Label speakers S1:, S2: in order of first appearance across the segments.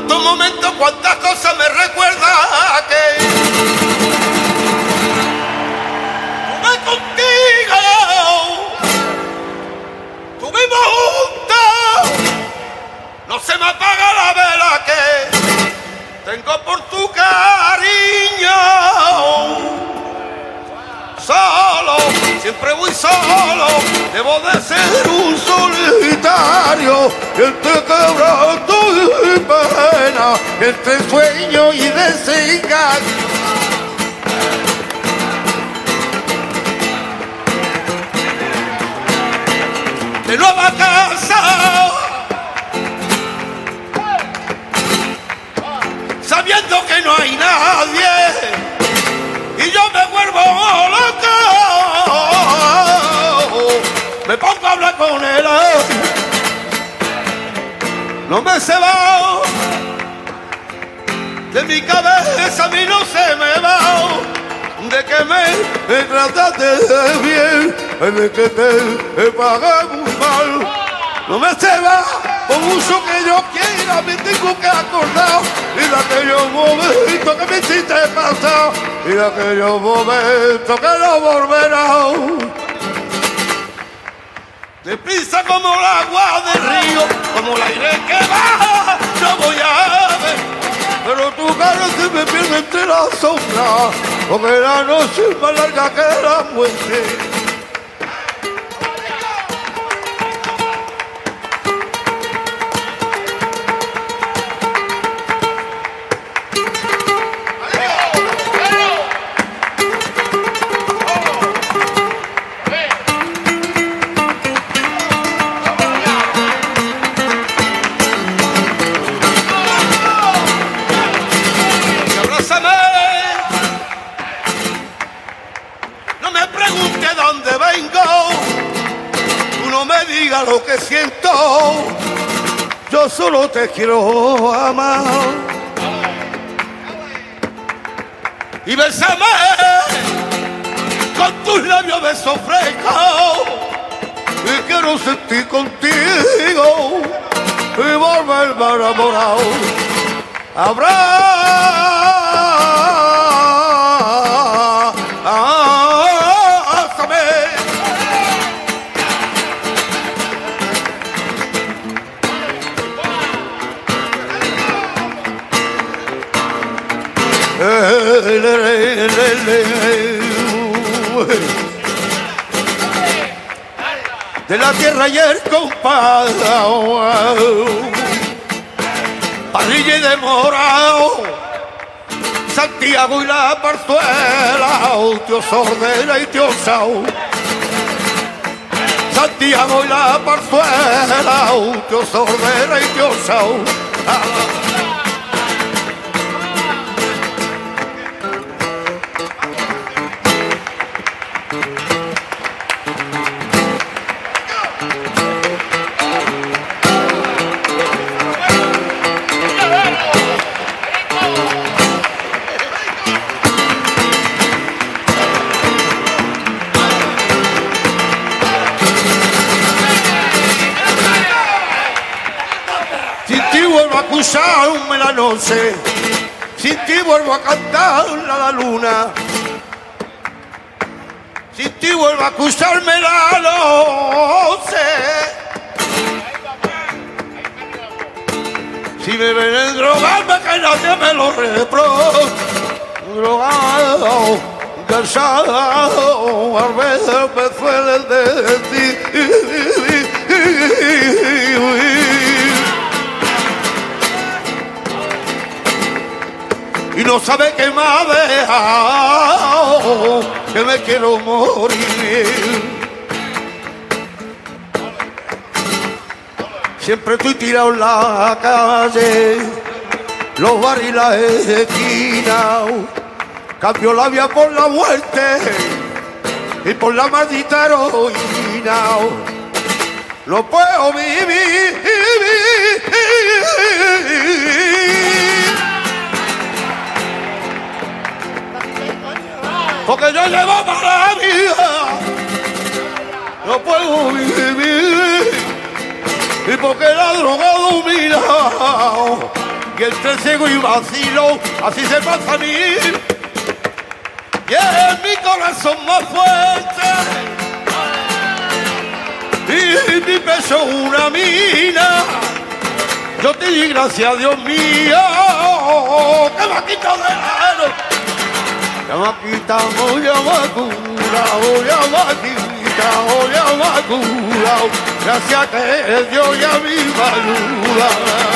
S1: Cuántos momentos, cuántas cosas me recuerda que tuve contigo, tuvimos juntos, no se me apaga la vela que tengo por tu cariño. Solo, siempre voy solo, debo de ser un solitario, entre quebranto y pena, entre sueño y desengaño. De nueva casa, sabiendo que no hay nadie, y yo me vuelvo loco, me pongo a hablar con él, no me se va, de mi cabeza a mí no se me va, de que me trataste bien, de que te pagué muy mal, no me se va, por mucho que yo quiera me tengo que acordar, y de aquellos momentos que me hiciste pasar, y de aquellos momentos que no volverán. Deprisa como el agua del río, como el aire que baja, no voy a ver, pero tu cara se me pierde entre las sombras, porque la noche es más larga que la muerte. Lo que siento, yo solo te quiero amar y bésame con tus labios besos frescos y quiero sentir contigo y volverme enamorado. De la tierra y el compás, parrilla y de morao, Santiago y la Parzuela, Tío Sordera y Tío Sao. Santiago y la Parzuela, Tío Sordera y Tío Sao. Acusarme la noche, sin ti vuelvo a cantar la luna, sin ti vuelvo a acusarme la noche. Si me ven en drogarme que nadie me lo reproche, drogado, cansado, a veces me suelen decir. Y no sabe que me ha dejado, que me quiero morir. Siempre estoy tirado en la calle, los bares y las esquinas. Cambio la vía por la muerte y por la maldita heroína. No puedo vivir. Porque yo llevo para la vida, no puedo vivir, y porque la droga domina y entre ciego y vacilo, así se pasa a mí. Y es mi corazón más fuerte y mi pecho una mina. Yo te di gracias, Dios mío, que me ha quitado de lado. Ya me ha quitado, ya me ha curado, ya me ha quitado, ya me ha curado. Gracias que Dios ya me ayuda.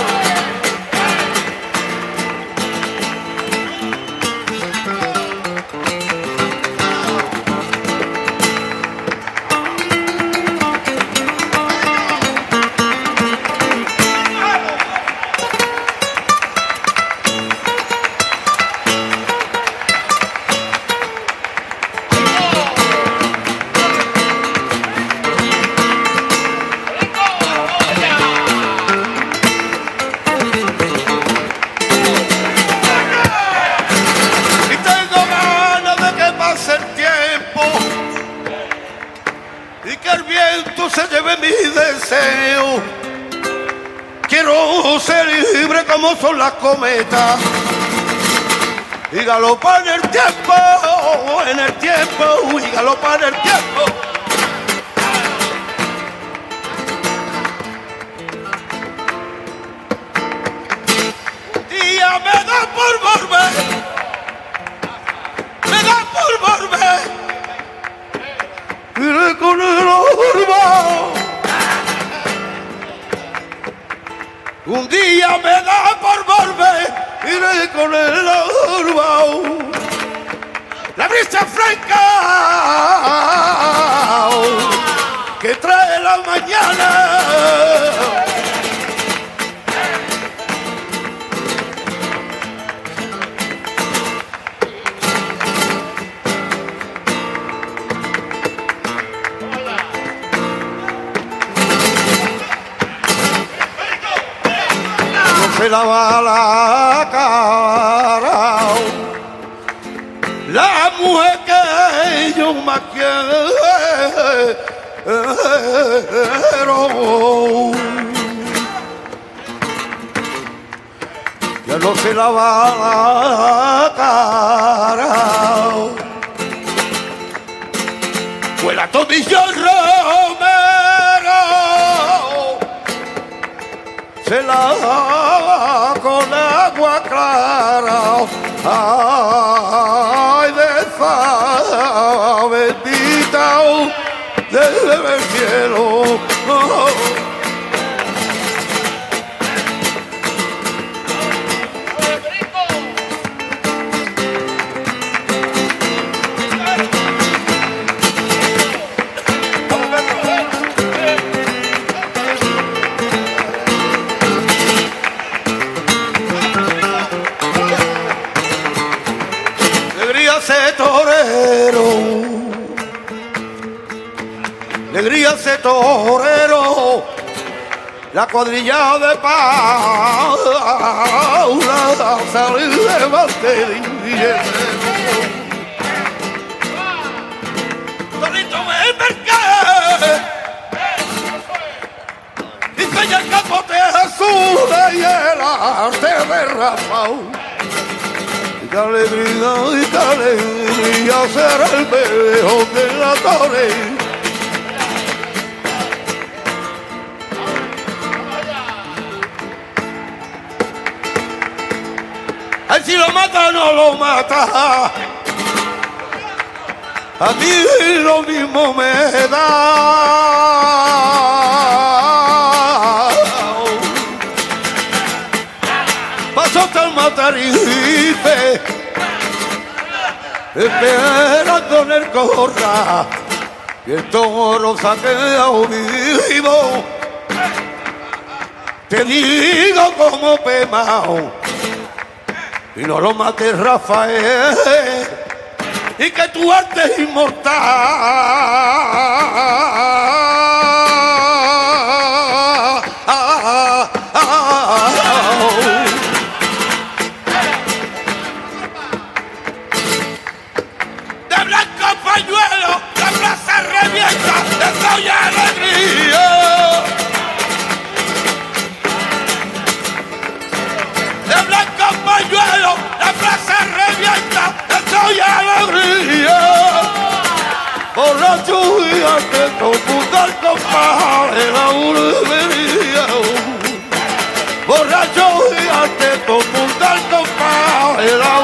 S1: Se lleve mi deseo. Quiero ser libre como son las cometas y galopar en el tiempo, y galopar en el tiempo. Día me da por volver, me da por volver. Iré con el orba. Un día me da por volver. Iré con el orba. La brisa fresca que trae la mañana. Se lava la cara la mujer que yo más quiero, ya no se lava la cara, huele a tomillo romero, se lava con agua clara, ay, de esa bendita del cielo. Alegría ese torero, la cuadrilla de Paula, salir de Valtería. Solito me embarqué, y que el capote azul y el arte de Rafael. Y qué alegría ser el mejor de la torre. Ay, si lo mata, no lo mata. A mí lo mismo me da. Pasó hasta el Matarife, esperando en el corral, y el toro se ha quedado vivo. Te digo como Pemao, y no lo mates, Rafael, y que tu arte es inmortal. De blanco pañuelo, la plaza revienta, de soy alegría. De hasta computar compás en la burbería. Borracho y hasta computar compás en la